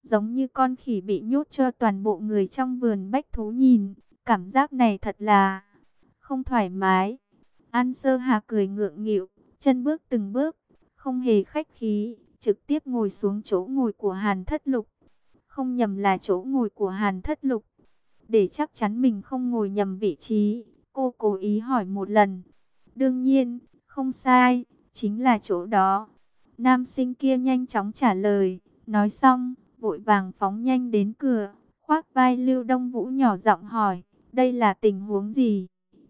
giống như con khỉ bị nhốt cho toàn bộ người trong vườn bách thú nhìn. Cảm giác này thật là không thoải mái. An Sơ Hà cười ngượng nghịu, chân bước từng bước, không hề khách khí, trực tiếp ngồi xuống chỗ ngồi của Hàn Thất Lục. Không nhầm là chỗ ngồi của Hàn Thất Lục. Để chắc chắn mình không ngồi nhầm vị trí, cô cố ý hỏi một lần. Đương nhiên, không sai, chính là chỗ đó. Nam sinh kia nhanh chóng trả lời, nói xong, vội vàng phóng nhanh đến cửa, khoác vai Lưu Đông Vũ nhỏ giọng hỏi, đây là tình huống gì?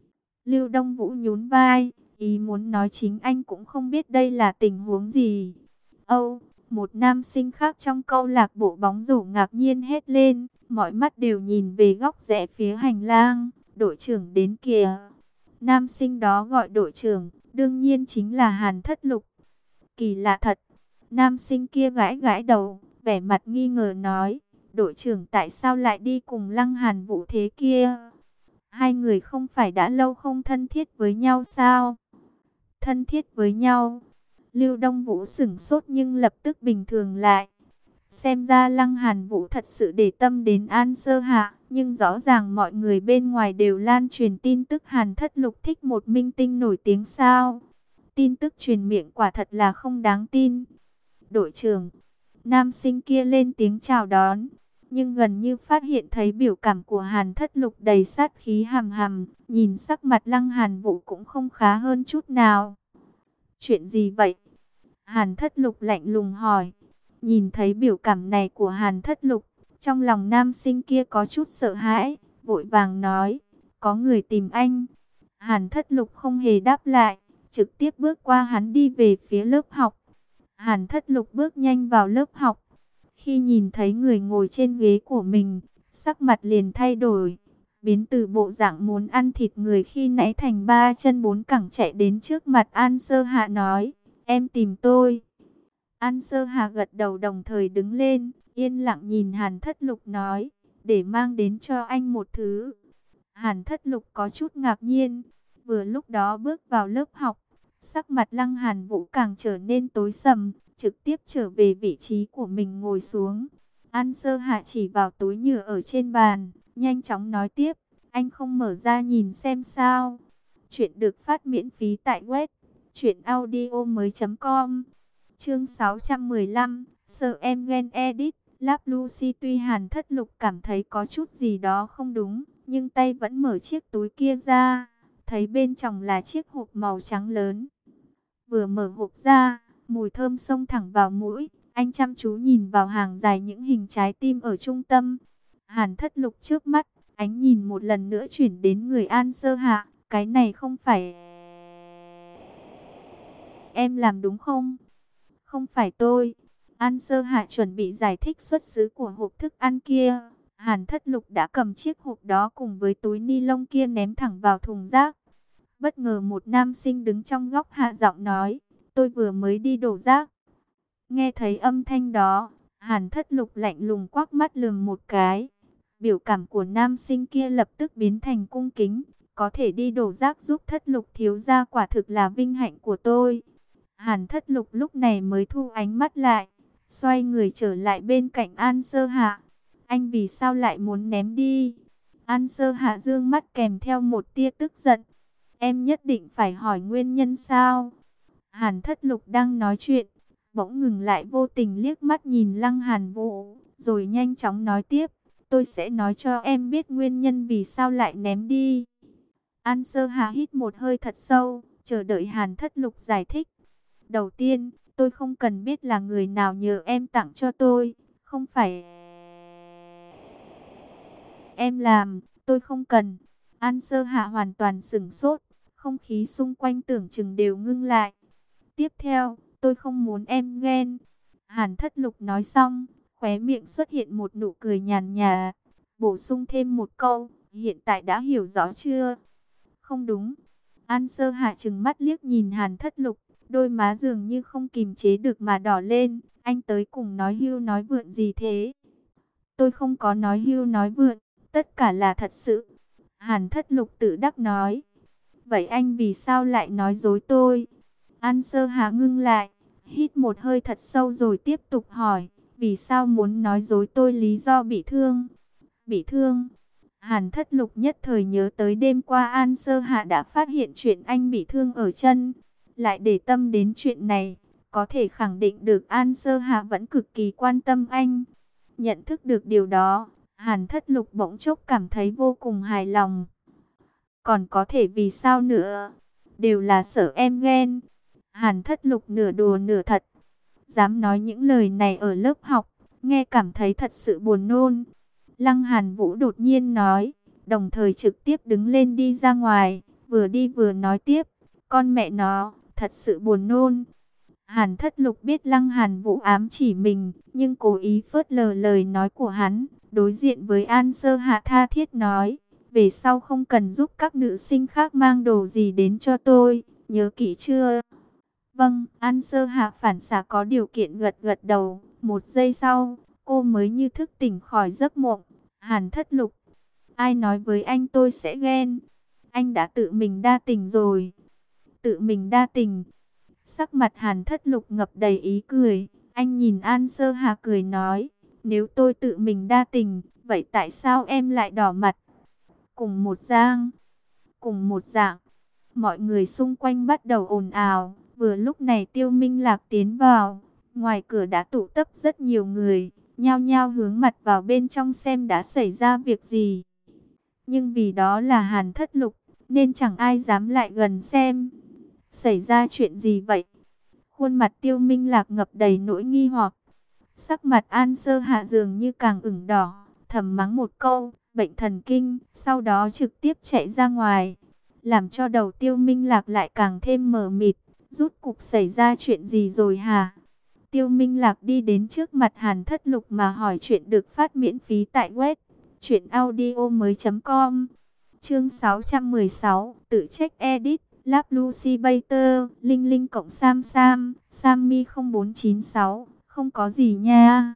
Lưu Đông Vũ nhún vai, ý muốn nói chính anh cũng không biết đây là tình huống gì. Âu, một nam sinh khác trong câu lạc bộ bóng rổ ngạc nhiên hét lên, mọi mắt đều nhìn về góc rẽ phía hành lang, đội trưởng đến kìa. Nam sinh đó gọi đội trưởng, đương nhiên chính là Hàn Thất Lục. Kỳ lạ thật, nam sinh kia gãi gãi đầu, vẻ mặt nghi ngờ nói, đội trưởng tại sao lại đi cùng Lăng Hàn Vũ thế kia? Hai người không phải đã lâu không thân thiết với nhau sao? Thân thiết với nhau? Lưu Đông Vũ sửng sốt nhưng lập tức bình thường lại. Xem ra Lăng Hàn Vũ thật sự để tâm đến An Sơ Hạ, nhưng rõ ràng mọi người bên ngoài đều lan truyền tin tức Hàn Thất Lục thích một minh tinh nổi tiếng sao? Tin tức truyền miệng quả thật là không đáng tin. Đội trưởng, nam sinh kia lên tiếng chào đón, nhưng gần như phát hiện thấy biểu cảm của Hàn Thất Lục đầy sát khí hầm hầm, nhìn sắc mặt Lăng Hàn Vũ cũng không khá hơn chút nào. Chuyện gì vậy? Hàn Thất Lục lạnh lùng hỏi. Nhìn thấy biểu cảm này của Hàn Thất Lục, trong lòng nam sinh kia có chút sợ hãi, vội vàng nói, có người tìm anh. Hàn Thất Lục không hề đáp lại, trực tiếp bước qua hắn đi về phía lớp học. Hàn Thất Lục bước nhanh vào lớp học. Khi nhìn thấy người ngồi trên ghế của mình, sắc mặt liền thay đổi, biến từ bộ dạng muốn ăn thịt người khi nãy thành ba chân bốn cẳng chạy đến trước mặt An Sơ Hạ nói, em tìm tôi. An Sơ Hà gật đầu đồng thời đứng lên, yên lặng nhìn Hàn Thất Lục nói, để mang đến cho anh một thứ. Hàn Thất Lục có chút ngạc nhiên, vừa lúc đó bước vào lớp học, sắc mặt Lăng Hàn Vũ càng trở nên tối sầm, trực tiếp trở về vị trí của mình ngồi xuống. An Sơ Hà chỉ vào túi nhựa ở trên bàn, nhanh chóng nói tiếp, anh không mở ra nhìn xem sao. Chuyện được phát miễn phí tại web truyệnaudiomoi.com. Chương 615, sợ em ghen edit, Lap Lucy. Tuy Hàn Thất Lục cảm thấy có chút gì đó không đúng, nhưng tay vẫn mở chiếc túi kia ra, thấy bên trong là chiếc hộp màu trắng lớn. Vừa mở hộp ra, mùi thơm xông thẳng vào mũi, anh chăm chú nhìn vào hàng dài những hình trái tim ở trung tâm. Hàn Thất Lục trước mắt, ánh nhìn một lần nữa chuyển đến người An Sơ Hạ, cái này không phải em làm đúng không? Không phải tôi. An Sơ Hạ chuẩn bị giải thích xuất xứ của hộp thức ăn kia. Hàn Thất Lục đã cầm chiếc hộp đó cùng với túi ni lông kia ném thẳng vào thùng rác. Bất ngờ một nam sinh đứng trong góc hạ giọng nói, tôi vừa mới đi đổ rác. Nghe thấy âm thanh đó, Hàn Thất Lục lạnh lùng quắc mắt lườm một cái. Biểu cảm của nam sinh kia lập tức biến thành cung kính. Có thể đi đổ rác giúp Thất Lục thiếu gia quả thực là vinh hạnh của tôi. Hàn Thất Lục lúc này mới thu ánh mắt lại, xoay người trở lại bên cạnh An Sơ Hạ. Anh vì sao lại muốn ném đi? An Sơ Hạ dương mắt kèm theo một tia tức giận. Em nhất định phải hỏi nguyên nhân sao? Hàn Thất Lục đang nói chuyện, bỗng ngừng lại vô tình liếc mắt nhìn Lăng Hàn Vũ, rồi nhanh chóng nói tiếp. Tôi sẽ nói cho em biết nguyên nhân vì sao lại ném đi. An Sơ Hạ hít một hơi thật sâu, chờ đợi Hàn Thất Lục giải thích. Đầu tiên, tôi không cần biết là người nào nhờ em tặng cho tôi, không phải em làm, tôi không cần. An Sơ Hạ hoàn toàn sửng sốt, không khí xung quanh tưởng chừng đều ngưng lại. Tiếp theo, tôi không muốn em ghen. Hàn Thất Lục nói xong, khóe miệng xuất hiện một nụ cười nhàn nhạt, bổ sung thêm một câu, hiện tại đã hiểu rõ chưa? Không đúng. An Sơ Hạ trừng mắt liếc nhìn Hàn Thất Lục, đôi má dường như không kìm chế được mà đỏ lên. Anh tới cùng nói hưu nói vượn gì thế? Tôi không có nói hưu nói vượn, tất cả là thật sự. Hàn Thất Lục tự đắc nói. Vậy anh vì sao lại nói dối tôi? An Sơ Hà ngưng lại, hít một hơi thật sâu rồi tiếp tục hỏi. Vì sao muốn nói dối tôi lý do bị thương? Bị thương? Hàn Thất Lục nhất thời nhớ tới đêm qua An Sơ Hạ đã phát hiện chuyện anh bị thương ở chân. Lại để tâm đến chuyện này, có thể khẳng định được An Sơ Hạ vẫn cực kỳ quan tâm anh. Nhận thức được điều đó, Hàn Thất Lục bỗng chốc cảm thấy vô cùng hài lòng. Còn có thể vì sao nữa? Đều là sợ em ghen. Hàn Thất Lục nửa đùa nửa thật. Dám nói những lời này ở lớp học, nghe cảm thấy thật sự buồn nôn. Lăng Hàn Vũ đột nhiên nói, đồng thời trực tiếp đứng lên đi ra ngoài, vừa đi vừa nói tiếp, con mẹ nó, thật sự buồn nôn. Hàn Thất Lục biết Lăng Hàn Vũ ám chỉ mình, nhưng cố ý phớt lờ lời nói của hắn, đối diện với An Sơ Hạ tha thiết nói, về sau không cần giúp các nữ sinh khác mang đồ gì đến cho tôi, nhớ kỹ chưa? Vâng, An Sơ Hạ phản xạ có điều kiện gật gật đầu, một giây sau, cô mới như thức tỉnh khỏi giấc mộng. Hàn Thất Lục, ai nói với anh tôi sẽ ghen? Anh đã tự mình đa tình rồi. Tự mình đa tình. Sắc mặt Hàn Thất Lục ngập đầy ý cười. Anh nhìn An Sơ Hà cười nói, nếu tôi tự mình đa tình, vậy tại sao em lại đỏ mặt? Cùng một dạng. Cùng một dạng. Mọi người xung quanh bắt đầu ồn ào. Vừa lúc này Tiêu Minh Lạc tiến vào. Ngoài cửa đã tụ tập rất nhiều người, nhao nhao hướng mặt vào bên trong xem đã xảy ra việc gì. Nhưng vì đó là Hàn Thất Lục, nên chẳng ai dám lại gần xem. Xảy ra chuyện gì vậy? Khuôn mặt Tiêu Minh Lạc ngập đầy nỗi nghi hoặc. Sắc mặt An Sơ Hạ dường như càng ửng đỏ, thầm mắng một câu, bệnh thần kinh, sau đó trực tiếp chạy ra ngoài. Làm cho đầu Tiêu Minh Lạc lại càng thêm mờ mịt. Rút cục xảy ra chuyện gì rồi hả? Tiêu Minh Lạc đi đến trước mặt Hàn Thất Lục mà hỏi chuyện được phát miễn phí tại web truyệnaudiomoi.com. Chương 616, tự trách edit, Lab Lucy Bater, Linh Linh cộng Sam Sam, Sammy 0496, không có gì nha.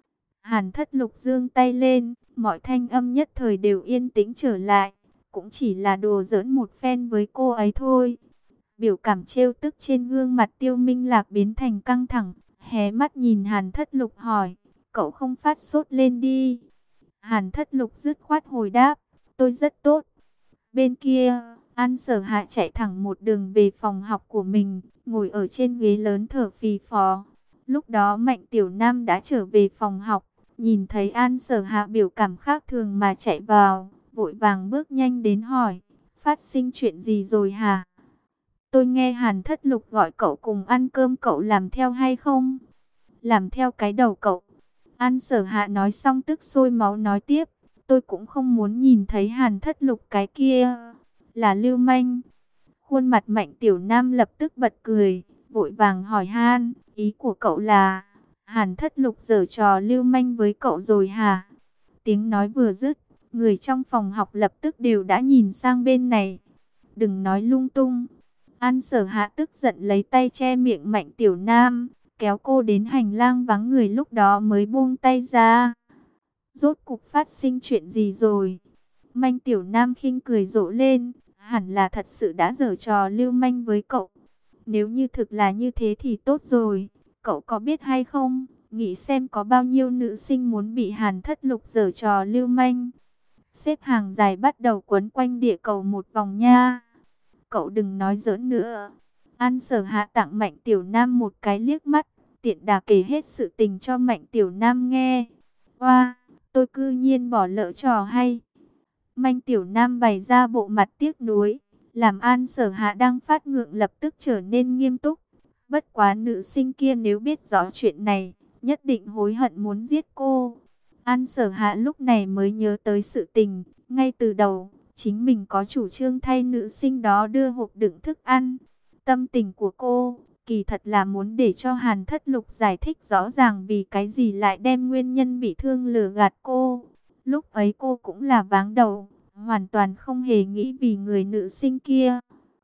Hàn Thất Lục giương tay lên, mọi thanh âm nhất thời đều yên tĩnh trở lại, cũng chỉ là đùa giỡn một phen với cô ấy thôi. Biểu cảm trêu tức trên gương mặt Tiêu Minh Lạc biến thành căng thẳng, hé mắt nhìn Hàn Thất Lục hỏi, cậu không phát sốt lên đi. Hàn Thất Lục dứt khoát hồi đáp, tôi rất tốt. Bên kia, An Sở Hạ chạy thẳng một đường về phòng học của mình, ngồi ở trên ghế lớn thở phì phò. Lúc đó Mạnh Tiểu Nam đã trở về phòng học, nhìn thấy An Sở Hạ biểu cảm khác thường mà chạy vào, vội vàng bước nhanh đến hỏi, phát sinh chuyện gì rồi hả? Tôi nghe Hàn Thất Lục gọi cậu cùng ăn cơm, cậu làm theo hay không? Làm theo cái đầu cậu. An Sở Hạ nói xong tức sôi máu nói tiếp. Tôi cũng không muốn nhìn thấy Hàn Thất Lục cái kia. Là lưu manh. Khuôn mặt Mạnh Tiểu Nam lập tức bật cười. Vội vàng hỏi Han. Ý của cậu là Hàn Thất Lục giở trò lưu manh với cậu rồi hả? Tiếng nói vừa dứt, người trong phòng học lập tức đều đã nhìn sang bên này. Đừng nói lung tung. An Sở Hạ tức giận lấy tay che miệng Mạnh Tiểu Nam, kéo cô đến hành lang vắng người, lúc đó mới buông tay ra. Rốt cục phát sinh chuyện gì rồi? Mạnh Tiểu Nam khinh cười rộ lên, hẳn là thật sự đã giở trò lưu manh với cậu. Nếu như thực là như thế thì tốt rồi, cậu có biết hay không? Nghĩ xem có bao nhiêu nữ sinh muốn bị Hàn Thất Lục giở trò lưu manh. Xếp hàng dài bắt đầu quấn quanh địa cầu một vòng nha. Cậu đừng nói giỡn nữa. An Sở Hạ tặng Mạnh Tiểu Nam một cái liếc mắt, tiện đà kể hết sự tình cho Mạnh Tiểu Nam nghe. Oa, tôi cư nhiên bỏ lỡ trò hay. Mạnh Tiểu Nam bày ra bộ mặt tiếc nuối, làm An Sở Hạ đang phát ngượng lập tức trở nên nghiêm túc. Bất quá nữ sinh kia nếu biết rõ chuyện này, nhất định hối hận muốn giết cô. An Sở Hạ lúc này mới nhớ tới sự tình, ngay từ đầu chính mình có chủ trương thay nữ sinh đó đưa hộp đựng thức ăn. Tâm tình của cô, kỳ thật là muốn để cho Hàn Thất Lục giải thích rõ ràng vì cái gì lại đem nguyên nhân bị thương lừa gạt cô. Lúc ấy cô cũng là váng đầu, hoàn toàn không hề nghĩ vì người nữ sinh kia.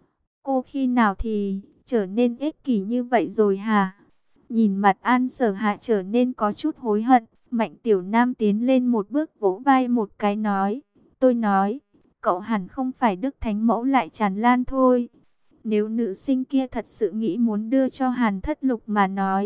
Cô khi nào thì trở nên ích kỷ như vậy rồi hả? Nhìn mặt An Sở Hạ trở nên có chút hối hận, Mạnh Tiểu Nam tiến lên một bước vỗ vai một cái nói, tôi nói, cậu hẳn không phải Đức Thánh Mẫu lại tràn lan thôi. Nếu nữ sinh kia thật sự nghĩ muốn đưa cho Hàn Thất Lục mà nói,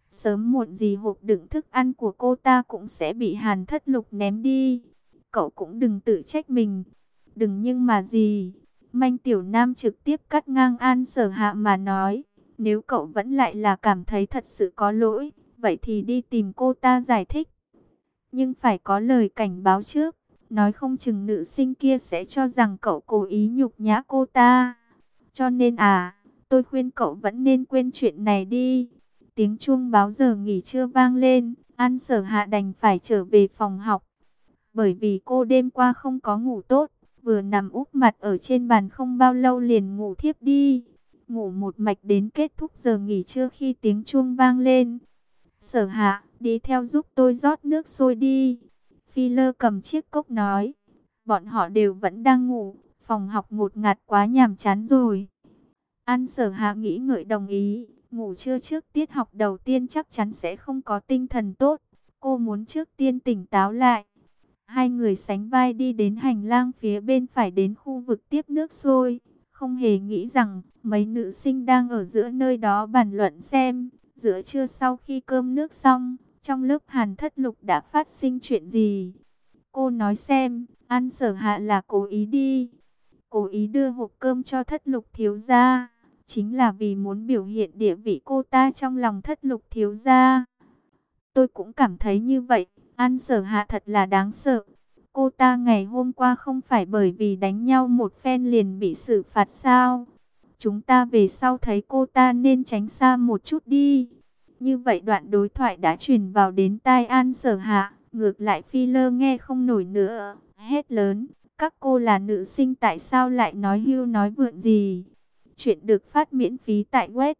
Sớm muộn gì hộp đựng thức ăn của cô ta cũng sẽ bị Hàn Thất Lục ném đi. Cậu cũng đừng tự trách mình. Đừng nhưng mà gì. Manh Tiểu Nam trực tiếp cắt ngang An Sở Hạ mà nói. Nếu cậu vẫn lại là cảm thấy thật sự có lỗi, vậy thì đi tìm cô ta giải thích. Nhưng phải có lời cảnh báo trước. Nói không chừng nữ sinh kia sẽ cho rằng cậu cố ý nhục nhã cô ta. Cho nên tôi khuyên cậu vẫn nên quên chuyện này đi. Tiếng chuông báo giờ nghỉ trưa vang lên, An Sở Hạ đành phải trở về phòng học. Bởi vì cô đêm qua không có ngủ tốt, vừa nằm úp mặt ở trên bàn không bao lâu liền ngủ thiếp đi. Ngủ một mạch đến kết thúc giờ nghỉ trưa khi tiếng chuông vang lên. Sở Hạ, đi theo giúp tôi rót nước sôi đi. Phi Lơ cầm chiếc cốc nói. Bọn họ đều vẫn đang ngủ, phòng học ngột ngạt quá nhàm chán rồi. An Sở Hạ nghĩ ngợi đồng ý, ngủ trưa trước tiết học đầu tiên chắc chắn sẽ không có tinh thần tốt. Cô muốn trước tiên tỉnh táo lại. Hai người sánh vai đi đến hành lang phía bên phải đến khu vực tiếp nước sôi. Không hề nghĩ rằng mấy nữ sinh đang ở giữa nơi đó bàn luận xem giữa trưa sau khi cơm nước xong, trong lớp Hàn Thất Lục đã phát sinh chuyện gì. Cô nói xem, An Sở Hạ là cố ý đi. Cố ý đưa hộp cơm cho Thất Lục thiếu gia, chính là vì muốn biểu hiện địa vị cô ta trong lòng Thất Lục thiếu gia. Tôi cũng cảm thấy như vậy, An Sở Hạ thật là đáng sợ. Cô ta ngày hôm qua không phải bởi vì đánh nhau một phen liền bị xử phạt sao? Chúng ta về sau thấy cô ta nên tránh xa một chút đi. Như vậy đoạn đối thoại đã truyền vào đến tai An Sở Hạ. Ngược lại Phi Lơ nghe không nổi nữa, hét lớn. Các cô là nữ sinh tại sao lại nói hưu nói vượn gì? Chuyện được phát miễn phí tại web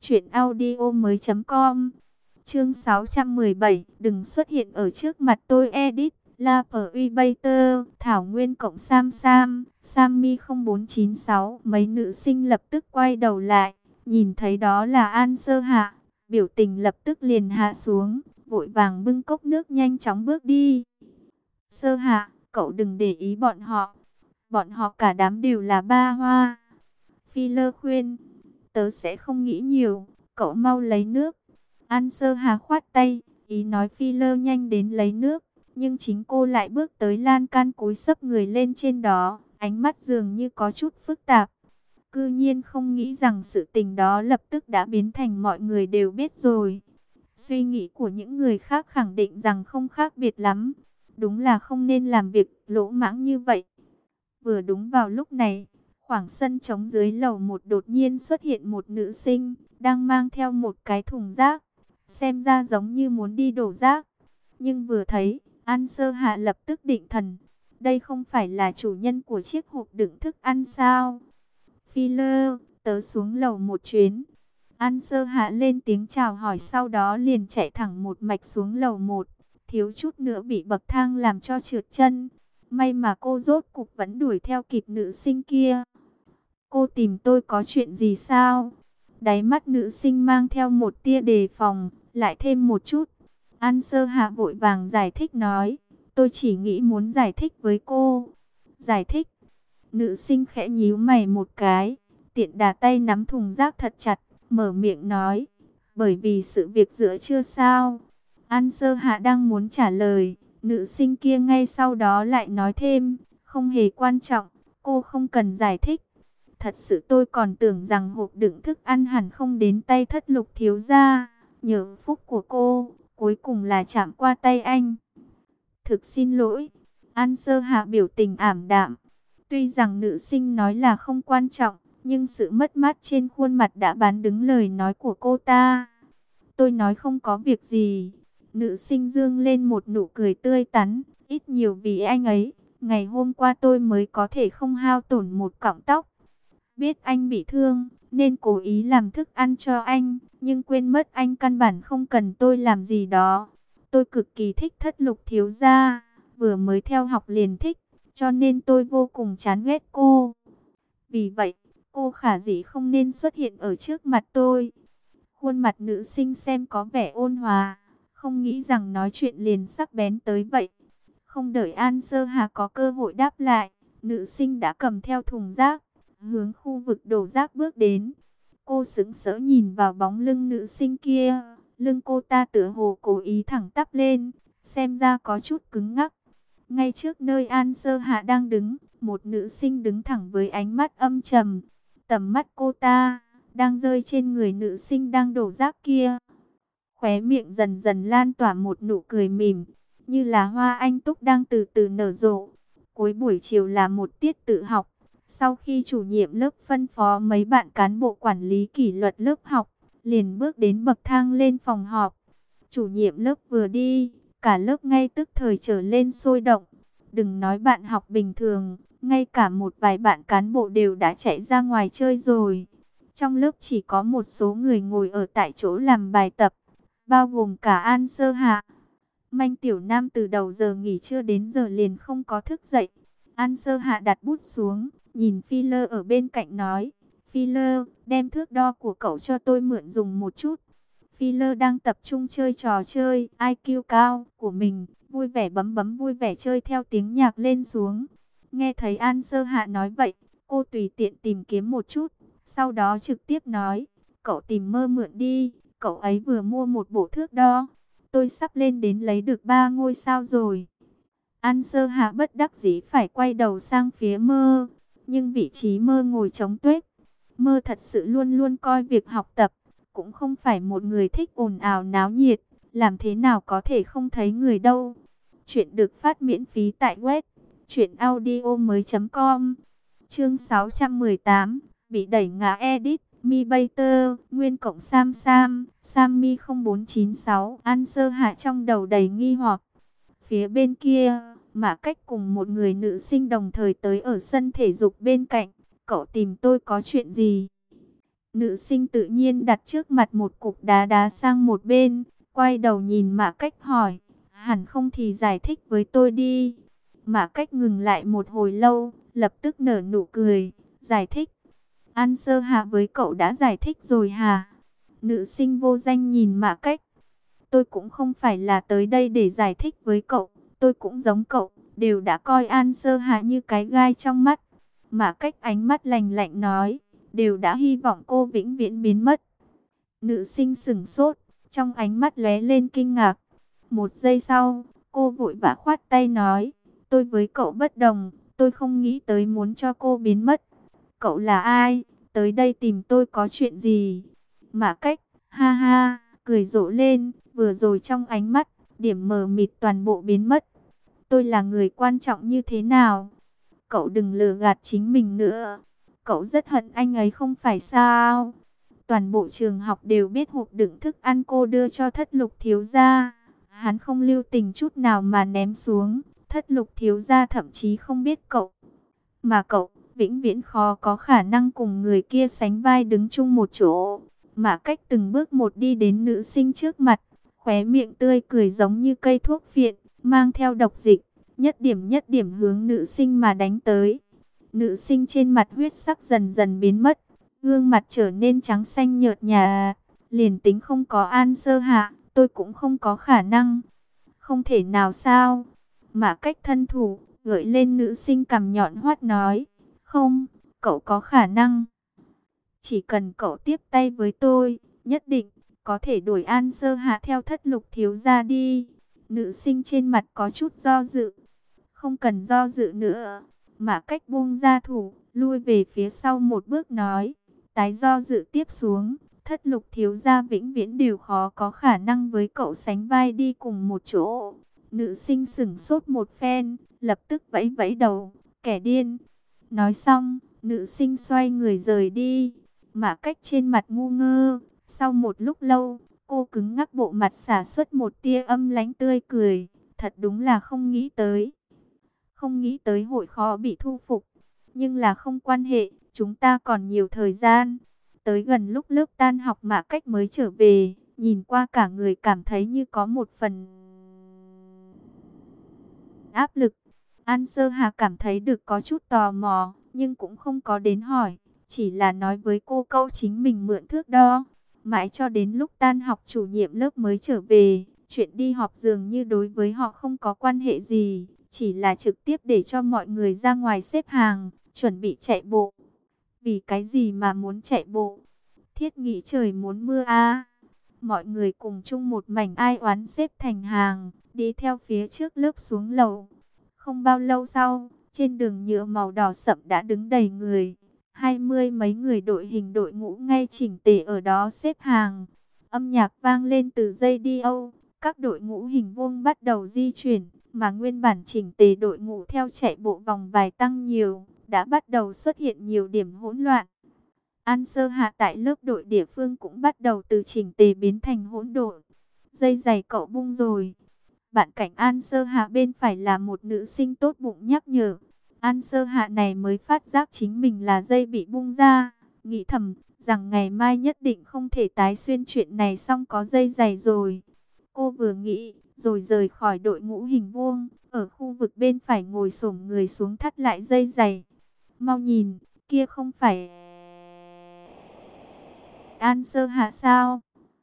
truyệnaudiomoi.com. Chương 617, đừng xuất hiện ở trước mặt tôi edit. La Privator, Thảo Nguyên cộng Sam Sam, Sammy 0496. Mấy nữ sinh lập tức quay đầu lại, nhìn thấy đó là An Sơ Hạ, biểu tình lập tức liền hạ xuống, vội vàng bưng cốc nước nhanh chóng bước đi. Sơ Hạ, cậu đừng để ý bọn họ cả đám đều là ba hoa. Phi Lơ khuyên, tớ sẽ không nghĩ nhiều, cậu mau lấy nước. An Sơ Hà khoát tay, ý nói Phi Lơ nhanh đến lấy nước, nhưng chính cô lại bước tới lan can cúi xấp người lên trên đó, ánh mắt dường như có chút phức tạp. Cư nhiên không nghĩ rằng sự tình đó lập tức đã biến thành mọi người đều biết rồi. Suy nghĩ của những người khác khẳng định rằng không khác biệt lắm. Đúng là không nên làm việc lỗ mãng như vậy. Vừa đúng vào lúc này, khoảng sân trống dưới lầu một đột nhiên xuất hiện một nữ sinh, đang mang theo một cái thùng rác. Xem ra giống như muốn đi đổ rác. Nhưng vừa thấy, An Sơ Hạ lập tức định thần. Đây không phải là chủ nhân của chiếc hộp đựng thức ăn sao? Phi Lơ, tớ xuống lầu một chuyến. An Sơ Hạ lên tiếng chào hỏi, sau đó liền chạy thẳng một mạch xuống lầu một. Thiếu chút nữa bị bậc thang làm cho trượt chân. May mà cô rốt cục vẫn đuổi theo kịp nữ sinh kia. Cô tìm tôi có chuyện gì sao? Đáy mắt nữ sinh mang theo một tia đề phòng, lại thêm một chút. An Sơ Hạ vội vàng giải thích nói, tôi chỉ nghĩ muốn giải thích với cô. Giải thích? Nữ sinh khẽ nhíu mày một cái, tiện đà tay nắm thùng rác thật chặt, mở miệng nói, bởi vì sự việc giữa trưa sao? An Sơ Hạ đang muốn trả lời, nữ sinh kia ngay sau đó lại nói thêm, không hề quan trọng, cô không cần giải thích. Thật sự tôi còn tưởng rằng hộp đựng thức ăn hẳn không đến tay Thất Lục thiếu gia. Nhờ phúc của cô, cuối cùng là chạm qua tay anh. Thực xin lỗi. An Sơ Hạ biểu tình ảm đạm. Tuy rằng nữ sinh nói là không quan trọng, nhưng sự mất mát trên khuôn mặt đã bán đứng lời nói của cô ta. Tôi nói không có việc gì. Nữ sinh dương lên một nụ cười tươi tắn. Ít nhiều vì anh ấy, ngày hôm qua tôi mới có thể không hao tổn một cọng tóc. Biết anh bị thương, nên cố ý làm thức ăn cho anh, nhưng quên mất anh căn bản không cần tôi làm gì đó. Tôi cực kỳ thích Thất Lục thiếu gia, vừa mới theo học liền thích, cho nên tôi vô cùng chán ghét cô. Vì vậy, cô khả dĩ không nên xuất hiện ở trước mặt tôi. Khuôn mặt nữ sinh xem có vẻ ôn hòa, không nghĩ rằng nói chuyện liền sắc bén tới vậy. Không đợi An Sơ Hà có cơ hội đáp lại, nữ sinh đã cầm theo thùng rác, hướng khu vực đổ rác bước đến. Cô sững sờ nhìn vào bóng lưng nữ sinh kia, Lưng cô ta tựa hồ cố ý thẳng tắp lên, xem ra có chút cứng ngắc. Ngay trước nơi An Sơ Hạ đang đứng, một nữ sinh đứng thẳng với ánh mắt âm trầm. Tầm mắt cô ta đang rơi trên người nữ sinh đang đổ rác kia. Khóe miệng dần dần lan tỏa một nụ cười mỉm, như là hoa anh túc đang từ từ nở rộ. Cuối buổi chiều là một tiết tự học. Sau khi chủ nhiệm lớp phân phó mấy bạn cán bộ quản lý kỷ luật lớp học, liền bước đến bậc thang lên phòng họp. Chủ nhiệm lớp vừa đi, cả lớp ngay tức thời trở lên sôi động. Đừng nói bạn học bình thường, ngay cả một vài bạn cán bộ đều đã chạy ra ngoài chơi rồi. Trong lớp chỉ có một số người ngồi ở tại chỗ làm bài tập, bao gồm cả An Sơ Hạ. Manh Tiểu Nam từ đầu giờ nghỉ trưa đến giờ liền không có thức dậy. An Sơ Hạ đặt bút xuống, nhìn Phi Lơ ở bên cạnh nói, Phi Lơ, đem thước đo của cậu cho tôi mượn dùng một chút. Phi Lơ đang tập trung chơi trò chơi IQ cao của mình, vui vẻ bấm bấm vui vẻ chơi theo tiếng nhạc lên xuống. Nghe thấy An Sơ Hạ nói vậy, cô tùy tiện tìm kiếm một chút, sau đó trực tiếp nói, cậu tìm Mơ mượn đi, cậu ấy vừa mua một bộ thước đo. Tôi sắp lên đến lấy được 3 ngôi sao rồi. An Sơ Hạ bất đắc dĩ phải quay đầu sang phía Mơ, nhưng vị trí Mơ ngồi trống tuếch. Mơ thật sự luôn luôn coi việc học tập, cũng không phải một người thích ồn ào náo nhiệt, làm thế nào có thể không thấy người đâu. Chuyện được phát miễn phí tại web truyệnaudiomoi.com. Chương 618, bị đẩy ngã edit, Mi Bater, Nguyên Cộng Sam Sam, Sammy 0496, An Sơ Hạ trong đầu đầy nghi hoặc. Phía bên kia, Mã Cách cùng một người nữ sinh đồng thời tới ở sân thể dục bên cạnh. Cậu tìm tôi có chuyện gì? Nữ sinh tự nhiên đặt trước mặt một cục đá đá sang một bên, quay đầu nhìn Mã Cách hỏi, hẳn không thì giải thích với tôi đi. Mã Cách ngừng lại một hồi lâu, lập tức nở nụ cười, giải thích. An Sơ Hạ với cậu đã giải thích rồi hả? Nữ sinh vô danh nhìn Mã Cách. Tôi cũng không phải là tới đây để giải thích với cậu, tôi cũng giống cậu, đều đã coi An Sơ Hạ như cái gai trong mắt. Mã Cách ánh mắt lạnh lạnh nói, đều đã hy vọng cô vĩnh viễn biến mất. Nữ sinh sững sốt, trong ánh mắt lóe lên kinh ngạc. Một giây sau, cô vội vã khoát tay nói, tôi với cậu bất đồng, tôi không nghĩ tới muốn cho cô biến mất. Cậu là ai? Tới đây tìm tôi có chuyện gì? Mã Cách, ha ha, cười rộ lên, vừa rồi trong ánh mắt, điểm mờ mịt toàn bộ biến mất. Tôi là người quan trọng như thế nào? Cậu đừng lừa gạt chính mình nữa. Cậu rất hận anh ấy không phải sao? Toàn bộ trường học đều biết hộp đựng thức ăn cô đưa cho Thất Lục thiếu gia. Hắn không lưu tình chút nào mà ném xuống. Thất Lục thiếu gia thậm chí không biết cậu. Mà cậu vĩnh viễn khó có khả năng cùng người kia sánh vai đứng chung một chỗ. Mã Cách từng bước một đi đến nữ sinh trước mặt, khóe miệng tươi cười giống như cây thuốc phiện, mang theo độc dịch, nhất điểm hướng nữ sinh mà đánh tới. Nữ sinh trên mặt huyết sắc dần dần biến mất, gương mặt trở nên trắng xanh nhợt nhạt. Liền tính không có An Sơ Hạ, tôi cũng không có khả năng. Không thể nào sao? Mã Cách thân thủ gợi lên nữ sinh cằm nhọn hoắt nói, không, cậu có khả năng. Chỉ cần cậu tiếp tay với tôi, nhất định có thể đuổi An Sơ Hạ theo Thất Lục thiếu gia đi. Nữ sinh trên mặt có chút do dự. Không cần do dự nữa. Mã Cách buông ra thủ, lui về phía sau một bước nói, tái do dự tiếp xuống, Thất Lục thiếu gia vĩnh viễn đều khó có khả năng với cậu sánh vai đi cùng một chỗ. Nữ sinh sững sốt một phen, lập tức vẫy vẫy đầu, kẻ điên. Nói xong, nữ sinh xoay người rời đi. Mã Cách trên mặt ngu ngơ. Sau một lúc lâu, cô cứng ngắc bộ mặt xả xuất một tia âm lãnh tươi cười. Thật đúng là không nghĩ tới. Không nghĩ tới hội khó bị thu phục. Nhưng là không quan hệ, chúng ta còn nhiều thời gian. Tới gần lúc lớp tan học Mã Cách mới trở về. Nhìn qua cả người cảm thấy như có một phần áp lực. An Sơ Hà cảm thấy được có chút tò mò, nhưng cũng không có đến hỏi. Chỉ là nói với cô câu chính mình mượn thước đo. Mãi cho đến lúc tan học chủ nhiệm lớp mới trở về. Chuyện đi họp dường như đối với họ không có quan hệ gì. Chỉ là trực tiếp để cho mọi người ra ngoài xếp hàng, chuẩn bị chạy bộ. Vì cái gì mà muốn chạy bộ? Thiết nghĩ trời muốn mưa à? Mọi người cùng chung một mảnh ai oán xếp thành hàng, đi theo phía trước lớp xuống lầu. Không bao lâu sau, trên đường nhựa màu đỏ sậm đã đứng đầy người. 20 mấy người đội hình đội ngũ ngay chỉnh tề ở đó xếp hàng. Âm nhạc vang lên từ dây đi âu. Các đội ngũ hình vuông bắt đầu di chuyển, mà nguyên bản chỉnh tề đội ngũ theo chạy bộ vòng vài tăng nhiều, đã bắt đầu xuất hiện nhiều điểm hỗn loạn. An Sơ Hạ tại lớp đội địa phương cũng bắt đầu từ chỉnh tề biến thành hỗn độn. Dây giày cậu bung rồi. Bạn cạnh An Sơ Hạ bên phải là một nữ sinh tốt bụng nhắc nhở. An Sơ Hạ này mới phát giác chính mình là dây bị bung ra. Nghĩ thầm rằng ngày mai nhất định không thể tái xuyên chuyện này, xong có dây giày rồi. Cô vừa nghĩ rồi rời khỏi đội ngũ hình vuông. Ở khu vực bên phải ngồi xổm người xuống thắt lại dây giày. Mau nhìn, kia không phải An Sơ Hạ sao?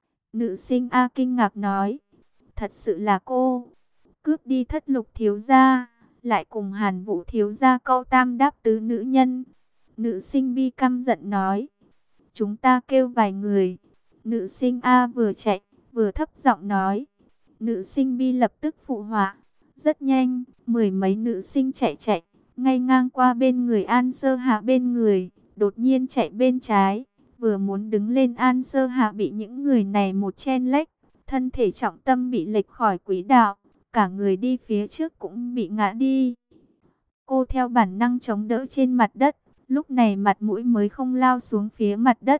Nữ sinh A kinh ngạc nói. Thật sự là cô. Cướp đi Thất Lục thiếu gia, lại cùng Hàn Vũ thiếu gia câu tam đáp tứ nữ nhân. Nữ sinh B căm giận nói. Chúng ta kêu vài người. Nữ sinh A vừa chạy, vừa thấp giọng nói. Nữ sinh B lập tức phụ họa. Rất nhanh, mười mấy nữ sinh chạy, ngay ngang qua bên người An Sơ Hạ bên người, đột nhiên chạy bên trái. Vừa muốn đứng lên, An Sơ Hạ bị những người này một chen lách, thân thể trọng tâm bị lệch khỏi quỹ đạo, cả người đi phía trước cũng bị ngã đi. Cô theo bản năng chống đỡ trên mặt đất, lúc này mặt mũi mới không lao xuống phía mặt đất.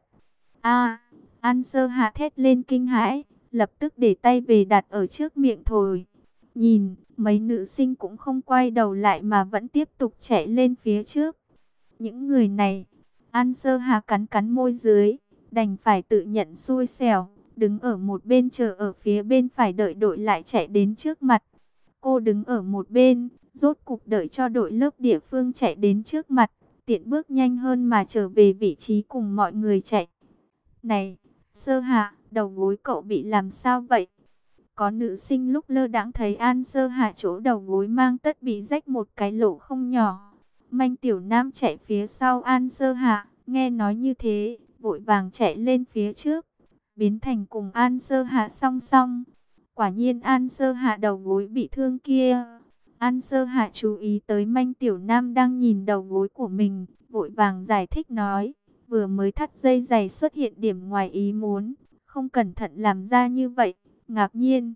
A! An Sơ Hạ thét lên kinh hãi, lập tức để tay về đặt ở trước miệng thổi. Nhìn, mấy nữ sinh cũng không quay đầu lại mà vẫn tiếp tục chạy lên phía trước. Những người này, An Sơ Hà cắn cắn môi dưới, đành phải tự nhận xui xẻo, đứng ở một bên chờ ở phía bên phải đợi đội lại chạy đến trước mặt. Cô đứng ở một bên, rốt cục đợi cho đội lớp địa phương chạy đến trước mặt, tiện bước nhanh hơn mà trở về vị trí cùng mọi người chạy. Này, Sơ Hà, đầu gối cậu bị làm sao vậy? Có nữ sinh lúc lơ đãng thấy An Sơ Hà chỗ đầu gối mang tất bị rách một cái lỗ không nhỏ. Manh Tiểu Nam chạy phía sau An Sơ Hạ, nghe nói như thế, vội vàng chạy lên phía trước, biến thành cùng An Sơ Hạ song song. Quả nhiên An Sơ Hạ đầu gối bị thương kia. An Sơ Hạ chú ý tới Manh Tiểu Nam đang nhìn đầu gối của mình, vội vàng giải thích nói, vừa mới thắt dây giày xuất hiện điểm ngoài ý muốn, không cẩn thận làm ra như vậy. Ngạc nhiên.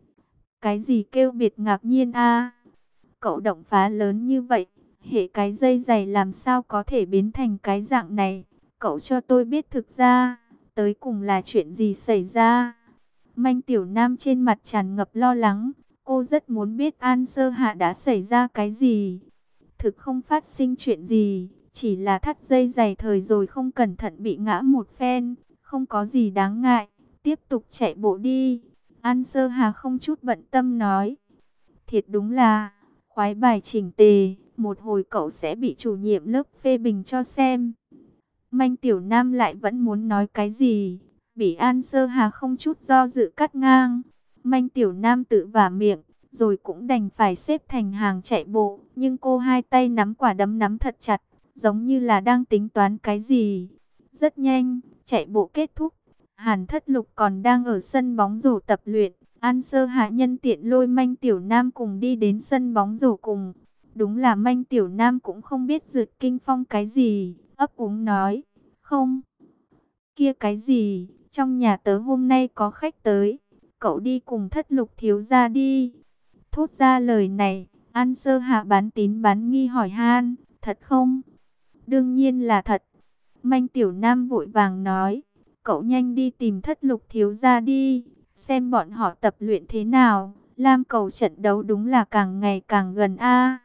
Cái gì kêu biệt ngạc nhiên a? Cậu động phá lớn như vậy, hệ cái dây giày làm sao có thể biến thành cái dạng này? Cậu cho tôi biết thực ra, tới cùng là chuyện gì xảy ra? Manh Tiểu Nam trên mặt tràn ngập lo lắng, cô rất muốn biết An Sơ Hạ đã xảy ra cái gì. Thực không phát sinh chuyện gì, chỉ là thắt dây giày thời rồi không cẩn thận bị ngã một phen, không có gì đáng ngại, tiếp tục chạy bộ đi. An Sơ Hà không chút bận tâm nói. Thiệt đúng là, khoái bài chỉnh tề, một hồi cậu sẽ bị chủ nhiệm lớp phê bình cho xem. Manh Tiểu Nam lại vẫn muốn nói cái gì, bị An Sơ Hà không chút do dự cắt ngang. Manh Tiểu Nam tự vả miệng, rồi cũng đành phải xếp thành hàng chạy bộ. Nhưng cô hai tay nắm quả đấm nắm thật chặt, giống như là đang tính toán cái gì. Rất nhanh, chạy bộ kết thúc. Hàn Thất Lục còn đang ở sân bóng rổ tập luyện. An Sơ Hạ nhân tiện lôi Manh Tiểu Nam cùng đi đến sân bóng rổ cùng. Đúng là Manh Tiểu Nam cũng không biết rượt kinh phong cái gì, ấp úng nói, không, kia cái gì, trong nhà tớ hôm nay có khách tới, cậu đi cùng Thất Lục thiếu gia đi. Thốt ra lời này, An Sơ Hạ bán tín bán nghi hỏi han, thật không? Đương nhiên là thật. Manh Tiểu Nam vội vàng nói, cậu nhanh đi tìm Thất Lục thiếu gia đi, xem bọn họ tập luyện thế nào. Lam cầu trận đấu đúng là càng ngày càng gần a.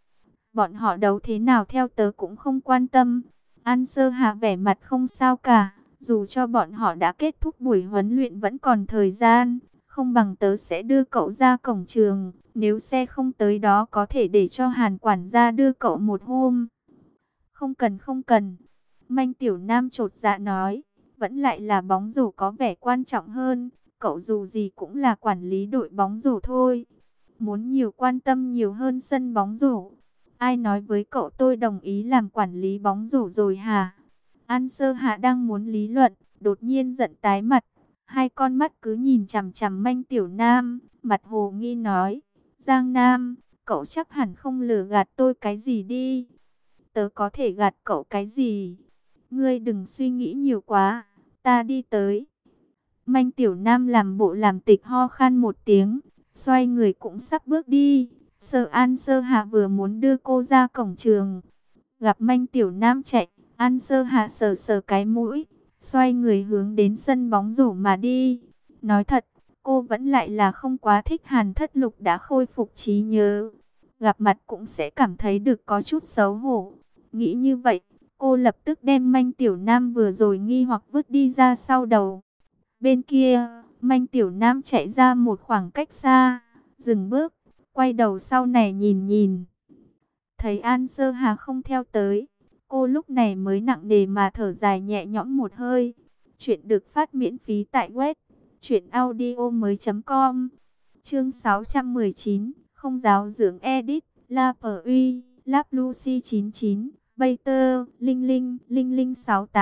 Bọn họ đấu thế nào theo tớ cũng không quan tâm. An Sơ Hạ vẻ mặt không sao cả, dù cho bọn họ đã kết thúc buổi huấn luyện vẫn còn thời gian, không bằng tớ sẽ đưa cậu ra cổng trường, nếu xe không tới đó có thể để cho Hàn quản gia đưa cậu một hôm. Không cần không cần, Manh Tiểu Nam chột dạ nói, vẫn lại là bóng rổ có vẻ quan trọng hơn, cậu dù gì cũng là quản lý đội bóng rổ thôi. Muốn nhiều quan tâm nhiều hơn sân bóng rổ. Ai nói với cậu tôi đồng ý làm quản lý bóng rổ rồi hả? An Sơ Hạ đang muốn lý luận, đột nhiên giận tái mặt. Hai con mắt cứ nhìn chằm chằm Manh Tiểu Nam, mặt hồ nghi nói, Giang Nam, cậu chắc hẳn không lừa gạt tôi cái gì đi. Tớ có thể gạt cậu cái gì? Ngươi đừng suy nghĩ nhiều quá, ta đi tới. Manh Tiểu Nam làm bộ làm tịch ho khan một tiếng, xoay người cũng sắp bước đi. Sở An Sơ Hạ vừa muốn đưa cô ra cổng trường, gặp Manh Tiểu Nam chạy, An Sơ Hạ sờ sờ cái mũi, xoay người hướng đến sân bóng rổ mà đi. Nói thật, cô vẫn lại là không quá thích Hàn Thất Lục đã khôi phục trí nhớ. Gặp mặt cũng sẽ cảm thấy được có chút xấu hổ. Nghĩ như vậy, cô lập tức đem Manh Tiểu Nam vừa rồi nghi hoặc vứt đi ra sau đầu. Bên kia, Manh Tiểu Nam chạy ra một khoảng cách xa, dừng bước, quay đầu sau này nhìn nhìn. Thấy An Sơ Hà không theo tới, cô lúc này mới nặng nề mà thở dài nhẹ nhõm một hơi. Chuyện được phát miễn phí tại web truyệnaudiomoi.com. Chương 619, không giáo dưỡng edit, La Uy, Lap Lucy 99, Bater, Linh Linh, Linh Linh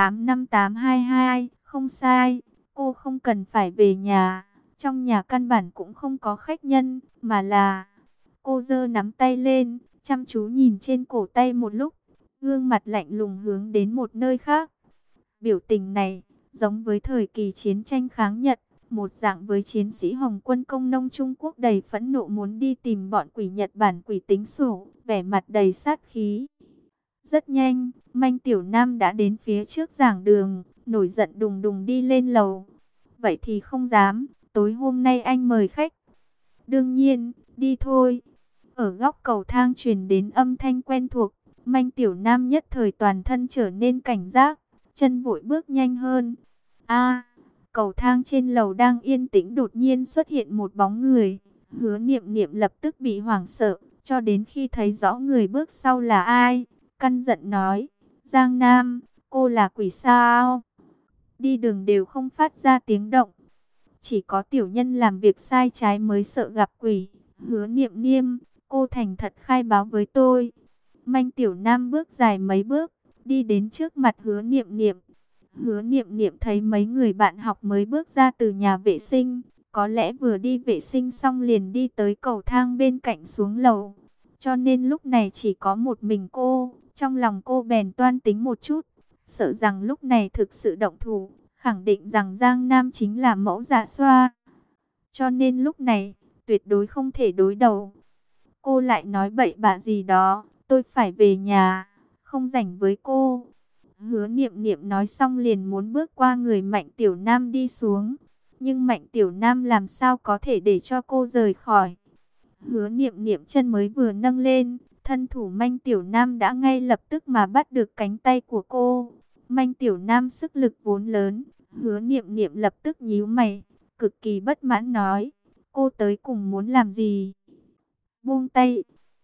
685822, không sai, cô không cần phải về nhà. Trong nhà căn bản cũng không có khách nhân, mà là cô giơ nắm tay lên, chăm chú nhìn trên cổ tay một lúc, gương mặt lạnh lùng hướng đến một nơi khác. Biểu tình này giống với thời kỳ chiến tranh kháng Nhật, một dạng với chiến sĩ Hồng quân công nông Trung Quốc đầy phẫn nộ muốn đi tìm bọn quỷ Nhật Bản quỷ tính sổ, vẻ mặt đầy sát khí. Rất nhanh, Manh Tiểu Nam đã đến phía trước giảng đường, nổi giận đùng đùng đi lên lầu. Vậy thì không dám, tối hôm nay anh mời khách. Đương nhiên, đi thôi. Ở góc cầu thang truyền đến âm thanh quen thuộc, Manh Tiểu Nam nhất thời toàn thân trở nên cảnh giác, chân vội bước nhanh hơn. Cầu thang trên lầu đang yên tĩnh đột nhiên xuất hiện một bóng người. Hứa Niệm Niệm lập tức bị hoảng sợ, cho đến khi thấy rõ người bước sau là ai, căn giận nói, Giang Nam, cô là quỷ sao? Đi đường đều không phát ra tiếng động. Chỉ có tiểu nhân làm việc sai trái mới sợ gặp quỷ. Hứa Niệm Niệm, cô thành thật khai báo với tôi. Manh Tiểu Nam bước dài mấy bước, đi đến trước mặt Hứa Niệm Niệm. Hứa Niệm Niệm thấy mấy người bạn học mới bước ra từ nhà vệ sinh, có lẽ vừa đi vệ sinh xong liền đi tới cầu thang bên cạnh xuống lầu. Cho nên lúc này chỉ có một mình cô, trong lòng cô bèn toan tính một chút, sợ rằng lúc này thực sự động thủ, khẳng định rằng Giang Nam chính là mẫu dạ xoa. Cho nên lúc này, tuyệt đối không thể đối đầu. Cô lại nói bậy bạ gì đó, tôi phải về nhà, không rảnh với cô. Hứa Niệm Niệm nói xong liền muốn bước qua người Mạnh Tiểu Nam đi xuống. Nhưng Mạnh Tiểu Nam làm sao có thể để cho cô rời khỏi. Hứa Niệm Niệm chân mới vừa nâng lên, thân thủ Manh Tiểu Nam đã ngay lập tức mà bắt được cánh tay của cô. Manh Tiểu Nam sức lực vốn lớn, Hứa Niệm Niệm lập tức nhíu mày, cực kỳ bất mãn nói, cô tới cùng muốn làm gì? Buông tay.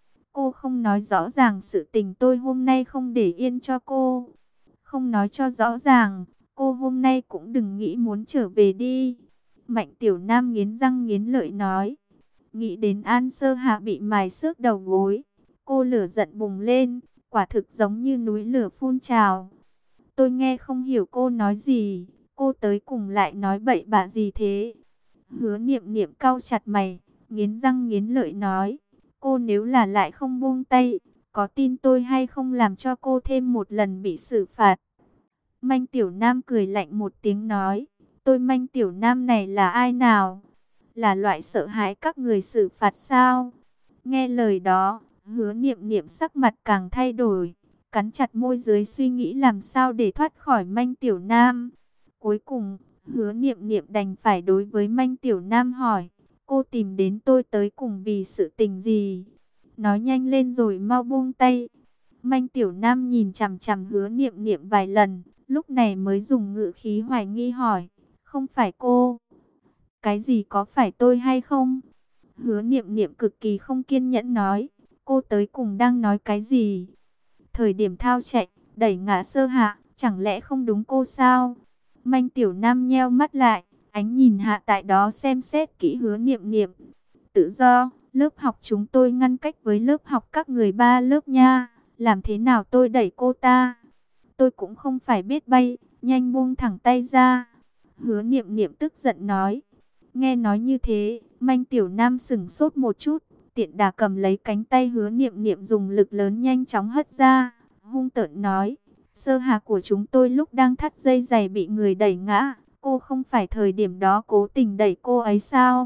Cô không nói rõ ràng sự tình tôi hôm nay không để yên cho cô. Không nói cho rõ ràng, cô hôm nay cũng đừng nghĩ muốn trở về đi. Mạnh Tiểu Nam nghiến răng nghiến lợi nói. Nghĩ đến An Sơ Hạ bị mài xước đầu gối, cô lửa giận bùng lên, quả thực giống như núi lửa phun trào. Tôi nghe không hiểu cô nói gì, cô tới cùng lại nói bậy bạ gì thế? Hứa Niệm Niệm cau chặt mày, nghiến răng nghiến lợi nói, cô nếu là lại không buông tay, có tin tôi hay không làm cho cô thêm một lần bị xử phạt? Manh Tiểu Nam cười lạnh một tiếng nói, tôi Manh Tiểu Nam này là ai nào? Là loại sợ hãi các người xử phạt sao? Nghe lời đó, Hứa Niệm Niệm sắc mặt càng thay đổi, cắn chặt môi dưới suy nghĩ làm sao để thoát khỏi Manh Tiểu Nam. Cuối cùng, Hứa Niệm Niệm đành phải đối với Manh Tiểu Nam hỏi, cô tìm đến tôi tới cùng vì sự tình gì? Nói nhanh lên rồi mau buông tay. Manh Tiểu Nam nhìn chằm chằm Hứa Niệm Niệm vài lần, lúc này mới dùng ngữ khí hoài nghi hỏi, không phải cô? Cái gì có phải tôi hay không? Hứa Niệm Niệm cực kỳ không kiên nhẫn nói, cô tới cùng đang nói cái gì? Thời điểm thao chạy, đẩy ngã Sơ Hạ, chẳng lẽ không đúng cô sao? Manh Tiểu Nam nheo mắt lại, ánh nhìn hạ tại đó xem xét kỹ Hứa Niệm Niệm. Tự do, lớp học chúng tôi ngăn cách với lớp học các người 3 lớp nha, làm thế nào tôi đẩy cô ta? Tôi cũng không phải biết bay, nhanh buông thẳng tay ra. Hứa Niệm Niệm tức giận nói. Nghe nói như thế, Manh Tiểu Nam sững sốt một chút, tiện đà cầm lấy cánh tay Hứa Niệm Niệm dùng lực lớn nhanh chóng hất ra, hung tợn nói: Sơ Hà của chúng tôi lúc đang thắt dây giày bị người đẩy ngã, cô không phải thời điểm đó cố tình đẩy cô ấy sao?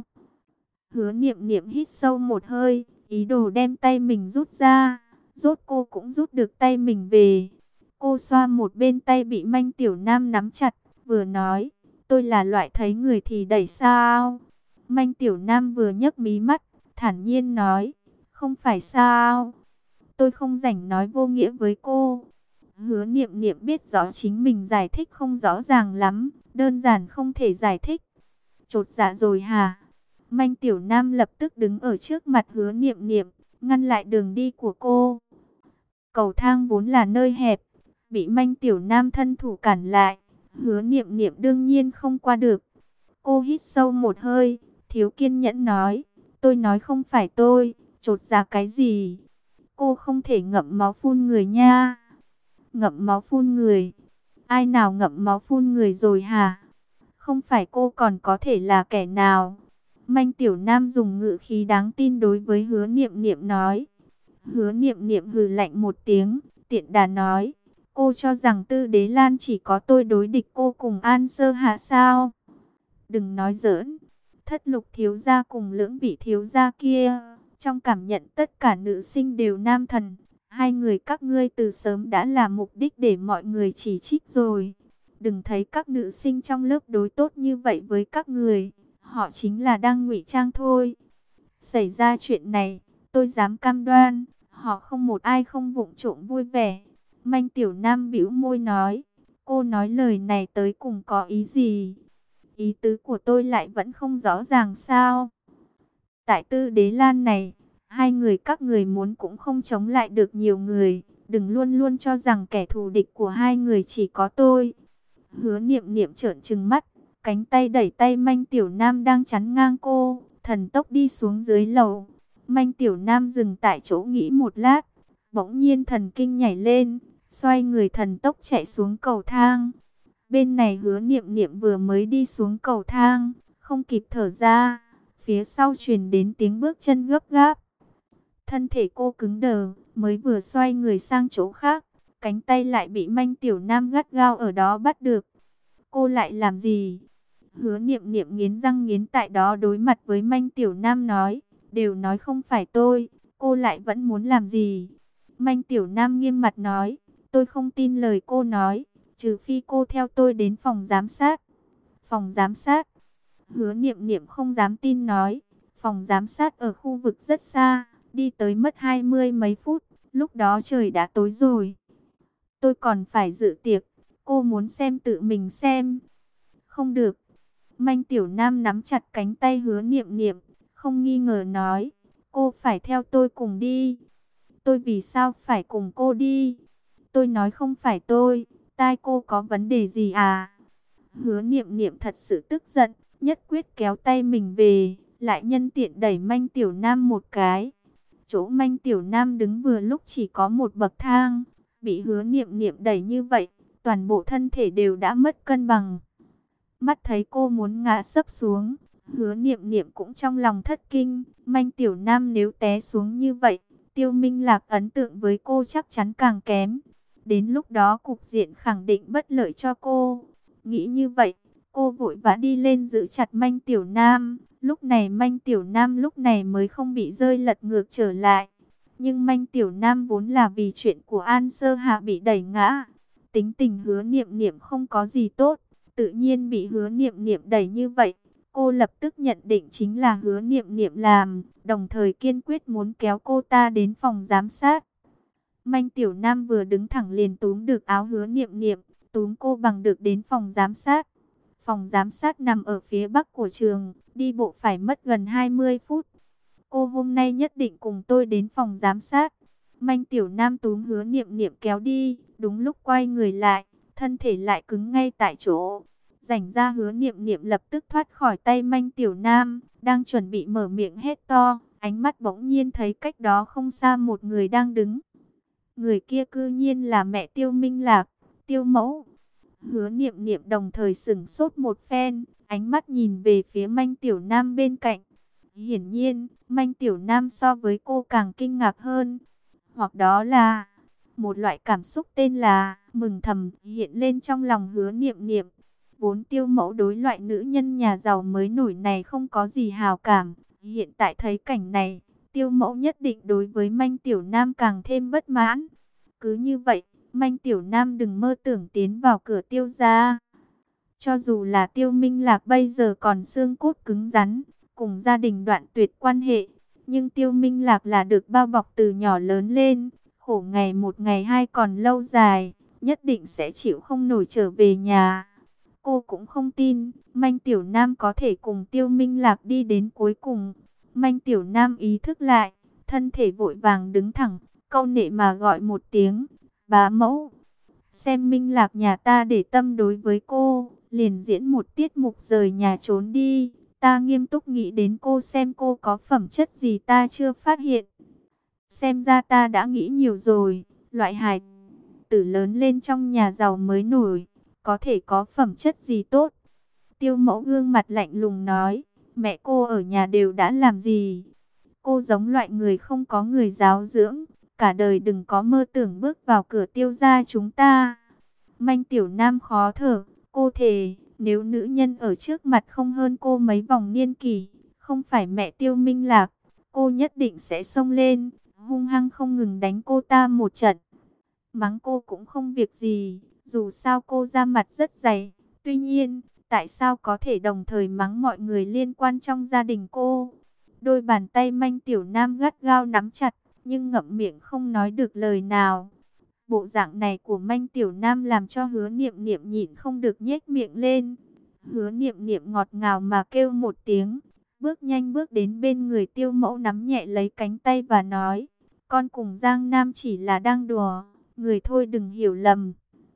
Hứa Niệm Niệm hít sâu một hơi, ý đồ đem tay mình rút ra, rốt cô cũng rút được tay mình về. Cô xoa một bên tay bị Manh Tiểu Nam nắm chặt, vừa nói: tôi là loại thấy người thì đẩy sao? Manh Tiểu Nam vừa nhấc mí mắt, thản nhiên nói: không phải sao? Tôi không rảnh nói vô nghĩa với cô. Hứa Niệm Niệm biết rõ chính mình giải thích không rõ ràng lắm, đơn giản không thể giải thích. Chột dạ rồi hả? Manh Tiểu Nam lập tức đứng ở trước mặt Hứa Niệm Niệm, ngăn lại đường đi của cô. Cầu thang vốn là nơi hẹp, bị Manh Tiểu Nam thân thủ cản lại, Hứa Niệm Niệm đương nhiên không qua được. Cô hít sâu một hơi, thiếu kiên nhẫn nói: tôi nói không phải tôi, chột dạ cái gì? Cô không thể ngậm máu phun người nha. Ngậm máu phun người? Ai nào ngậm máu phun người rồi hả? Không phải cô còn có thể là kẻ nào? Manh Tiểu Nam dùng ngữ khí đáng tin đối với Hứa Niệm Niệm nói. Hứa Niệm Niệm hừ lạnh một tiếng, tiện đà nói: cô cho rằng Tư Đế Lan chỉ có tôi đối địch cô cùng An Sơ Hạ sao? Đừng nói giỡn. Thất Lục thiếu gia cùng Lưỡng Vị thiếu gia kia, trong cảm nhận tất cả nữ sinh đều nam thần. Hai người các ngươi từ sớm đã là mục đích để mọi người chỉ trích rồi. Đừng thấy các nữ sinh trong lớp đối tốt như vậy với các người, họ chính là đang ngụy trang thôi. Xảy ra chuyện này, tôi dám cam đoan, họ không một ai không vụng trộm vui vẻ. Manh Tiểu Nam bĩu môi nói: cô nói lời này tới cùng có ý gì? Ý tứ của tôi lại vẫn không rõ ràng sao? Tại Tư Đế Lan này, hai người các người muốn cũng không chống lại được nhiều người. Đừng luôn luôn cho rằng kẻ thù địch của hai người chỉ có tôi. Hứa Niệm Niệm trợn trừng mắt, cánh tay đẩy tay Manh Tiểu Nam đang chắn ngang cô, thần tốc đi xuống dưới lầu. Manh Tiểu Nam dừng tại chỗ nghĩ một lát, bỗng nhiên thần kinh nhảy lên, xoay người thần tốc chạy xuống cầu thang. Bên này Hứa Niệm Niệm vừa mới đi xuống cầu thang, không kịp thở ra, phía sau truyền đến tiếng bước chân gấp gáp. Thân thể cô cứng đờ, mới vừa xoay người sang chỗ khác, cánh tay lại bị Manh Tiểu Nam gắt gao ở đó bắt được. Cô lại làm gì? Hứa Niệm Niệm nghiến răng nghiến tại đó đối mặt với Manh Tiểu Nam nói: đều nói không phải tôi, cô lại vẫn muốn làm gì? Manh Tiểu Nam nghiêm mặt nói: tôi không tin lời cô nói, trừ phi cô theo tôi đến phòng giám sát. Phòng giám sát? Hứa Niệm Niệm không dám tin nói: phòng giám sát ở khu vực rất xa, đi tới mất 20 mấy phút, lúc đó trời đã tối rồi. Tôi còn phải dự tiệc, cô muốn xem tự mình xem. Không được. Manh Tiểu Nam nắm chặt cánh tay Hứa Niệm Niệm, không nghi ngờ nói: cô phải theo tôi cùng đi. Tôi vì sao phải cùng cô đi? Tôi nói không phải tôi, tai cô có vấn đề gì à? Hứa Niệm Niệm thật sự tức giận, nhất quyết kéo tay mình về, lại nhân tiện đẩy Manh Tiểu Nam một cái. Chỗ Manh Tiểu Nam đứng vừa lúc chỉ có một bậc thang, bị Hứa Niệm Niệm đẩy như vậy, toàn bộ thân thể đều đã mất cân bằng. Mắt thấy cô muốn ngã sấp xuống, Hứa Niệm Niệm cũng trong lòng thất kinh. Manh Tiểu Nam nếu té xuống như vậy, Tiêu Minh Lạc ấn tượng với cô chắc chắn càng kém. Đến lúc đó cục diện khẳng định bất lợi cho cô. Nghĩ như vậy, cô vội vã đi lên giữ chặt Manh Tiểu Nam. Lúc này Manh Tiểu Nam lúc này mới không bị rơi lật ngược trở lại. Nhưng Manh Tiểu Nam vốn là vì chuyện của An Sơ Hạ bị đẩy ngã. Tính tình Hứa Niệm Niệm không có gì tốt, tự nhiên bị Hứa Niệm Niệm đẩy như vậy. Cô lập tức nhận định chính là Hứa Niệm Niệm làm, đồng thời kiên quyết muốn kéo cô ta đến phòng giám sát. Manh Tiểu Nam vừa đứng thẳng liền túm được áo Hứa Niệm Niệm, túm cô bằng được đến phòng giám sát. Phòng giám sát nằm ở phía bắc của trường, đi bộ phải mất gần 20 phút. Cô hôm nay nhất định cùng tôi đến phòng giám sát. Manh Tiểu Nam túm Hứa Niệm Niệm kéo đi, đúng lúc quay người lại, thân thể lại cứng ngay tại chỗ. Rảnh ra Hứa Niệm Niệm lập tức thoát khỏi tay Manh Tiểu Nam, đang chuẩn bị mở miệng hét to, ánh mắt bỗng nhiên thấy cách đó không xa một người đang đứng. Người kia cư nhiên là mẹ Tiêu Minh Lạc, Tiêu mẫu. Hứa Niệm Niệm đồng thời sửng sốt một phen, ánh mắt nhìn về phía Manh Tiểu Nam bên cạnh. Hiển nhiên, Manh Tiểu Nam so với cô càng kinh ngạc hơn. Hoặc đó là một loại cảm xúc tên là mừng thầm hiện lên trong lòng Hứa Niệm Niệm. Vốn Tiêu Mẫu đối loại nữ nhân nhà giàu mới nổi này không có gì hào cảm. Hiện tại thấy cảnh này, Tiêu Mẫu nhất định đối với Manh Tiểu Nam càng thêm bất mãn. Cứ như vậy, Manh Tiểu Nam đừng mơ tưởng tiến vào cửa Tiêu gia. Cho dù là Tiêu Minh Lạc bây giờ còn xương cốt cứng rắn, cùng gia đình đoạn tuyệt quan hệ, nhưng Tiêu Minh Lạc là được bao bọc từ nhỏ lớn lên, khổ ngày một ngày hai còn lâu dài, nhất định sẽ chịu không nổi trở về nhà. Cô cũng không tin, Manh Tiểu Nam có thể cùng Tiêu Minh Lạc đi đến cuối cùng. Manh Tiểu Nam ý thức lại, thân thể vội vàng đứng thẳng, câu nệ mà gọi một tiếng, bá mẫu. Xem Minh Lạc nhà ta để tâm đối với cô, liền diễn một tiết mục rời nhà trốn đi. Ta nghiêm túc nghĩ đến cô xem cô có phẩm chất gì ta chưa phát hiện. Xem ra ta đã nghĩ nhiều rồi, loại hài tử lớn lên trong nhà giàu mới nổi, có thể có phẩm chất gì tốt. Tiêu Mẫu gương mặt lạnh lùng nói, mẹ cô ở nhà đều đã làm gì? Cô giống loại người không có người giáo dưỡng, cả đời đừng có mơ tưởng bước vào cửa Tiêu gia chúng ta. Manh Tiểu Nam khó thở, cô thề, nếu nữ nhân ở trước mặt không hơn cô mấy vòng niên kỷ, không phải mẹ Tiêu Minh Lạc, cô nhất định sẽ xông lên, hung hăng không ngừng đánh cô ta một trận. Mắng cô cũng không việc gì, dù sao cô ra mặt rất dày. Tuy nhiên, tại sao có thể đồng thời mắng mọi người liên quan trong gia đình cô? Đôi bàn tay Manh Tiểu Nam gắt gao nắm chặt, nhưng ngậm miệng không nói được lời nào. Bộ dạng này của Manh Tiểu Nam làm cho Hứa Niệm Niệm nhịn không được nhếch miệng lên. Hứa Niệm Niệm ngọt ngào mà kêu một tiếng, bước nhanh bước đến bên người Tiêu Mẫu nắm nhẹ lấy cánh tay và nói, con cùng Giang Nam chỉ là đang đùa, người thôi đừng hiểu lầm.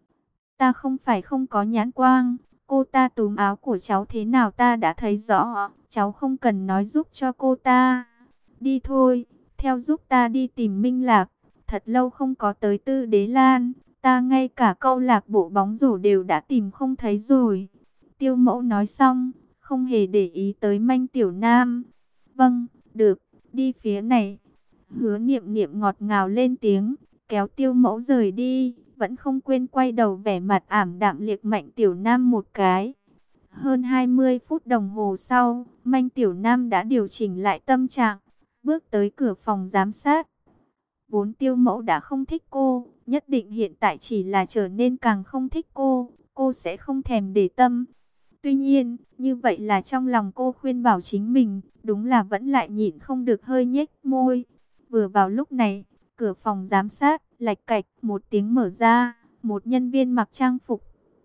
Ta không phải không có nhãn quang, cô ta túm áo của cháu thế nào ta đã thấy rõ, cháu không cần nói giúp cho cô ta. Đi thôi, theo giúp ta đi tìm Minh Lạc, thật lâu không có tới Tư Đế Lan, ta ngay cả câu lạc bộ bóng rổ đều đã tìm không thấy rồi. Tiêu Mẫu nói xong, không hề để ý tới Manh Tiểu Nam. Vâng, được, đi phía này. Hứa Niệm Niệm ngọt ngào lên tiếng, kéo Tiêu Mẫu rời đi, vẫn không quên quay đầu vẻ mặt ảm đạm liếc Manh Tiểu Nam một cái. Hơn 20 phút đồng hồ sau, Manh Tiểu Nam đã điều chỉnh lại tâm trạng, bước tới cửa phòng giám sát. Vốn Tiêu Mẫu đã không thích cô, nhất định hiện tại chỉ là trở nên càng không thích cô sẽ không thèm để tâm. Tuy nhiên, như vậy là trong lòng cô khuyên bảo chính mình, đúng là vẫn lại nhịn không được hơi nhếch môi. Vừa vào lúc này, cửa phòng giám sát, lạch cạch, một tiếng mở ra, một nhân viên mặc trang phục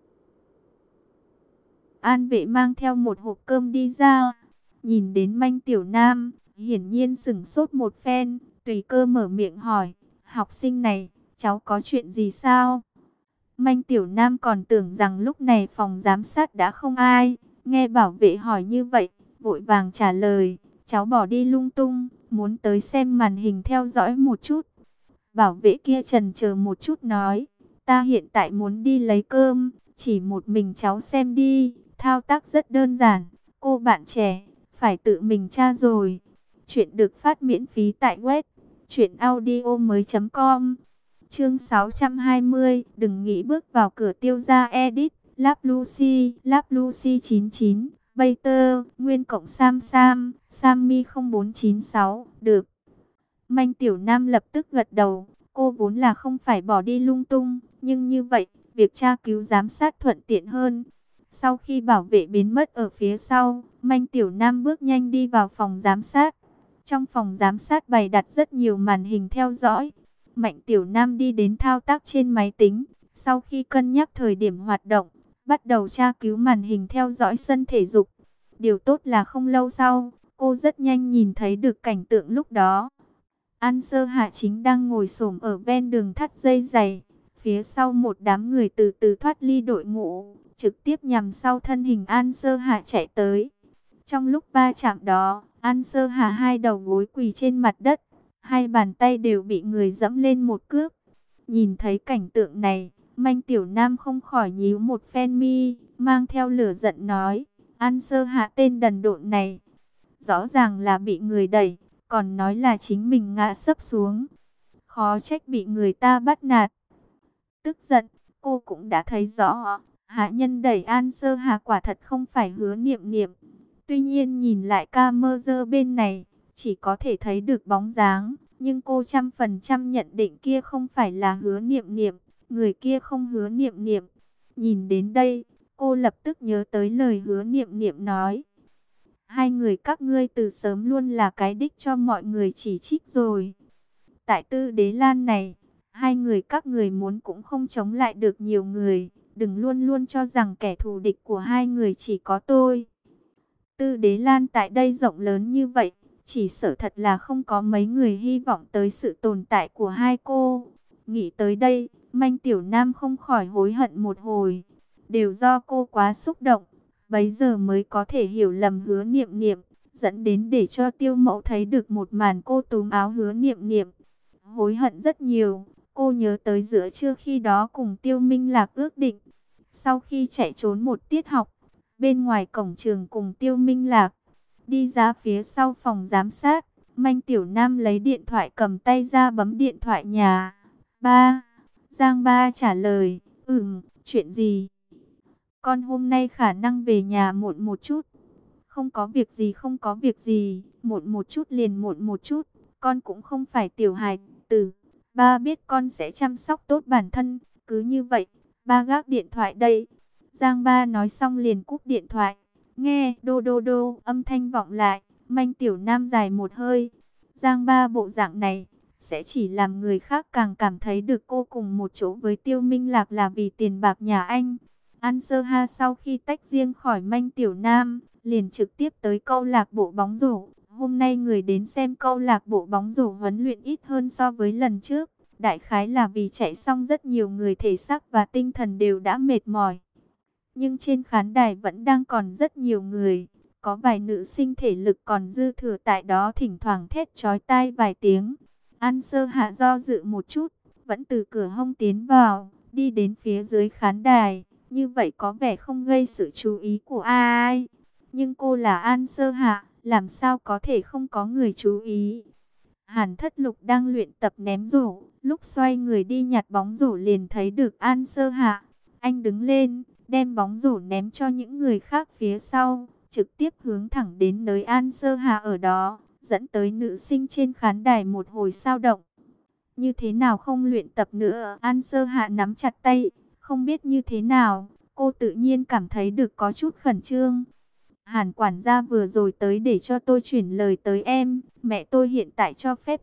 An Vệ mang theo một hộp cơm đi ra. Nhìn đến Manh Tiểu Nam, hiển nhiên sửng sốt một phen, tùy cơ mở miệng hỏi, học sinh này, cháu có chuyện gì sao? Manh Tiểu Nam còn tưởng rằng lúc này phòng giám sát đã không ai, nghe bảo vệ hỏi như vậy, vội vàng trả lời, cháu bỏ đi lung tung, muốn tới xem màn hình theo dõi một chút. Bảo vệ kia chần chờ một chút nói, ta hiện tại muốn đi lấy cơm, chỉ một mình cháu xem đi, thao tác rất đơn giản, cô bạn trẻ, phải tự mình tra rồi. Chuyện được phát miễn phí tại web truyệnaudiomoi.com. Chương 620, đừng nghĩ bước vào cửa Tiêu gia edit, Lap Lucy 99, Bater, Nguyên Cộng Sam Sam, Sammy 0496, được. Manh Tiểu Nam lập tức gật đầu, cô vốn là không phải bỏ đi lung tung, nhưng như vậy, việc tra cứu giám sát thuận tiện hơn. Sau khi bảo vệ biến mất ở phía sau, Manh Tiểu Nam bước nhanh đi vào phòng giám sát. Trong phòng giám sát bày đặt rất nhiều màn hình theo dõi. Mạnh Tiểu Nam đi đến thao tác trên máy tính, sau khi cân nhắc thời điểm hoạt động, bắt đầu tra cứu màn hình theo dõi sân thể dục. Điều tốt là không lâu sau, cô rất nhanh nhìn thấy được cảnh tượng lúc đó. An Sơ Hạ chính đang ngồi xổm ở ven đường thắt dây giày, phía sau một đám người từ từ thoát ly đội ngũ, trực tiếp nhằm sau thân hình An Sơ Hạ chạy tới. Trong lúc va chạm đó, An Sơ Hạ hai đầu gối quỳ trên mặt đất, hai bàn tay đều bị người dẫm lên một cước. Nhìn thấy cảnh tượng này, Manh Tiểu Nam không khỏi nhíu một phen mi, mang theo lửa giận nói, An Sơ Hạ tên đần độn này, rõ ràng là bị người đẩy, còn nói là chính mình ngã sấp xuống, khó trách bị người ta bắt nạt. Tức giận, cô cũng đã thấy rõ, hạ nhân đẩy An Sơ Hạ quả thật không phải Hứa Niệm Niệm. Tuy nhiên nhìn lại camera bên này, chỉ có thể thấy được bóng dáng, nhưng cô 100% nhận định kia không phải là Hứa Niệm Niệm, người kia không Hứa Niệm Niệm. Nhìn đến đây, cô lập tức nhớ tới lời Hứa Niệm Niệm nói. Hai người các ngươi từ sớm luôn là cái đích cho mọi người chỉ trích rồi. Tại Tư Đế Lan này, hai người các người muốn cũng không chống lại được nhiều người, đừng luôn luôn cho rằng kẻ thù địch của hai người chỉ có tôi. Tư Đế Lan tại đây rộng lớn như vậy, chỉ sợ thật là không có mấy người hy vọng tới sự tồn tại của hai cô. Nghĩ tới đây, Manh Tiểu Nam không khỏi hối hận một hồi, đều do cô quá xúc động, bấy giờ mới có thể hiểu lầm Hứa Niệm Niệm, dẫn đến để cho Tiêu Mẫu thấy được một màn cô túm áo Hứa Niệm Niệm. Hối hận rất nhiều, cô nhớ tới giữa trưa khi đó cùng Tiêu Minh Lạc ước định, sau khi chạy trốn một tiết học, bên ngoài cổng trường cùng Tiêu Minh Lạc, đi ra phía sau phòng giám sát, Manh Tiểu Nam lấy điện thoại cầm tay ra bấm điện thoại nhà. Ba, Giang Ba trả lời, chuyện gì? Con hôm nay khả năng về nhà muộn một chút. Không có việc gì, không có việc gì, muộn một chút liền muộn một chút, con cũng không phải tiểu hài tử. Ba biết con sẽ chăm sóc tốt bản thân, cứ như vậy, ba gác điện thoại đây. Giang Ba nói xong liền cúp điện thoại. Nghe đô đô đô âm thanh vọng lại, Manh Tiểu Nam dài một hơi. Giang Ba bộ dạng này sẽ chỉ làm người khác càng cảm thấy được cô cùng một chỗ với Tiêu Minh Lạc là vì tiền bạc nhà anh. An Sơ Ha sau khi tách riêng khỏi Manh Tiểu Nam, liền trực tiếp tới câu lạc bộ bóng rổ. Hôm nay người đến xem câu lạc bộ bóng rổ huấn luyện ít hơn so với lần trước. Đại khái là vì chạy xong rất nhiều người thể xác và tinh thần đều đã mệt mỏi. Nhưng trên khán đài vẫn đang còn rất nhiều người. Có vài nữ sinh thể lực còn dư thừa tại đó thỉnh thoảng thét chói tai vài tiếng. An Sơ Hạ do dự một chút, vẫn từ cửa hông tiến vào, đi đến phía dưới khán đài. Như vậy có vẻ không gây sự chú ý của ai. Nhưng cô là An Sơ Hạ, làm sao có thể không có người chú ý. Hàn Thất Lục đang luyện tập ném rổ, lúc xoay người đi nhặt bóng rổ liền thấy được An Sơ Hạ. Anh đứng lên, đem bóng rổ ném cho những người khác phía sau, trực tiếp hướng thẳng đến nơi An Sơ Hạ ở đó, dẫn tới nữ sinh trên khán đài một hồi sao động. Như thế nào không luyện tập nữa? An Sơ Hạ nắm chặt tay, không biết như thế nào, cô tự nhiên cảm thấy được có chút khẩn trương. Hàn quản gia vừa rồi tới để cho tôi chuyển lời tới em, mẹ tôi hiện tại cho phép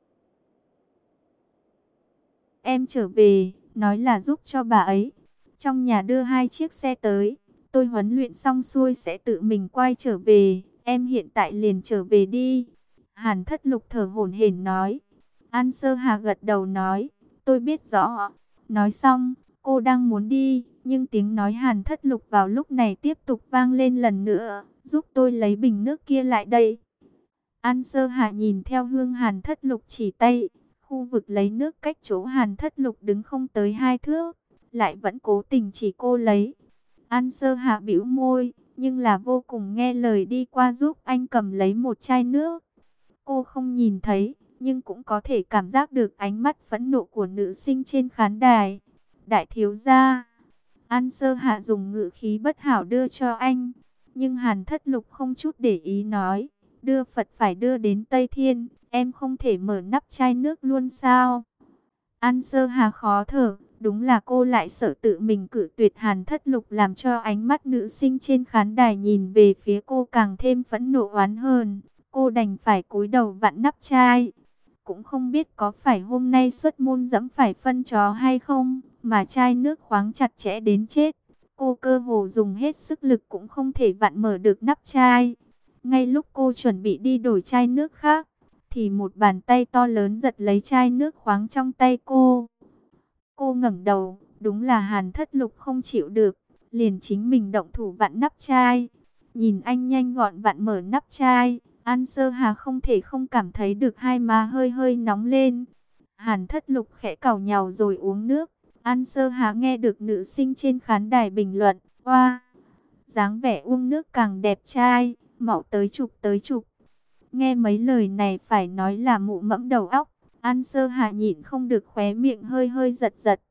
em trở về, nói là giúp cho bà ấy. Trong nhà đưa 2 chiếc xe tới, tôi huấn luyện xong xuôi sẽ tự mình quay trở về, em hiện tại liền trở về đi. Hàn Thất Lục thở hổn hển nói. An Sơ Hà gật đầu nói, tôi biết rõ. Nói xong, cô đang muốn đi, nhưng tiếng nói Hàn Thất Lục vào lúc này tiếp tục vang lên lần nữa, giúp tôi lấy bình nước kia lại đây. An Sơ Hà nhìn theo hướng Hàn Thất Lục chỉ tay, khu vực lấy nước cách chỗ Hàn Thất Lục đứng không tới 2 thước, lại vẫn cố tình chỉ cô lấy. An Sơ Hà bĩu môi, nhưng là vô cùng nghe lời đi qua giúp anh cầm lấy một chai nước. Cô không nhìn thấy, nhưng cũng có thể cảm giác được ánh mắt phẫn nộ của nữ sinh trên khán đài. Đại thiếu gia, An Sơ Hạ dùng ngữ khí bất hảo đưa cho anh, nhưng Hàn Thất Lục không chút để ý nói, đưa Phật phải đưa đến Tây Thiên, em không thể mở nắp chai nước luôn sao? An Sơ Hà khó thở, đúng là cô lại sợ tự mình cự tuyệt. Hàn Thất Lục làm cho ánh mắt nữ sinh trên khán đài nhìn về phía cô càng thêm phẫn nộ oán hơn. Cô đành phải cúi đầu vặn nắp chai. Cũng không biết có phải hôm nay xuất môn dẫm phải phân chó hay không, mà chai nước khoáng chặt chẽ đến chết. Cô cơ hồ dùng hết sức lực cũng không thể vặn mở được nắp chai. Ngay lúc cô chuẩn bị đi đổi chai nước khác, thì một bàn tay to lớn giật lấy chai nước khoáng trong tay cô. Cô ngẩng đầu, đúng là Hàn Thất Lục không chịu được, liền chính mình động thủ vặn nắp chai. Nhìn anh nhanh gọn vặn mở nắp chai, An Sơ Hà không thể không cảm thấy được hai má hơi hơi nóng lên. Hàn Thất Lục khẽ cào nhàu rồi uống nước, An Sơ Hà nghe được nữ sinh trên khán đài bình luận, oa, dáng vẻ uống nước càng đẹp trai, mau tới chụp tới chụp. Nghe mấy lời này phải nói là mụ mẫm đầu óc. An Sơ Hà nhịn không được khóe miệng hơi hơi giật giật.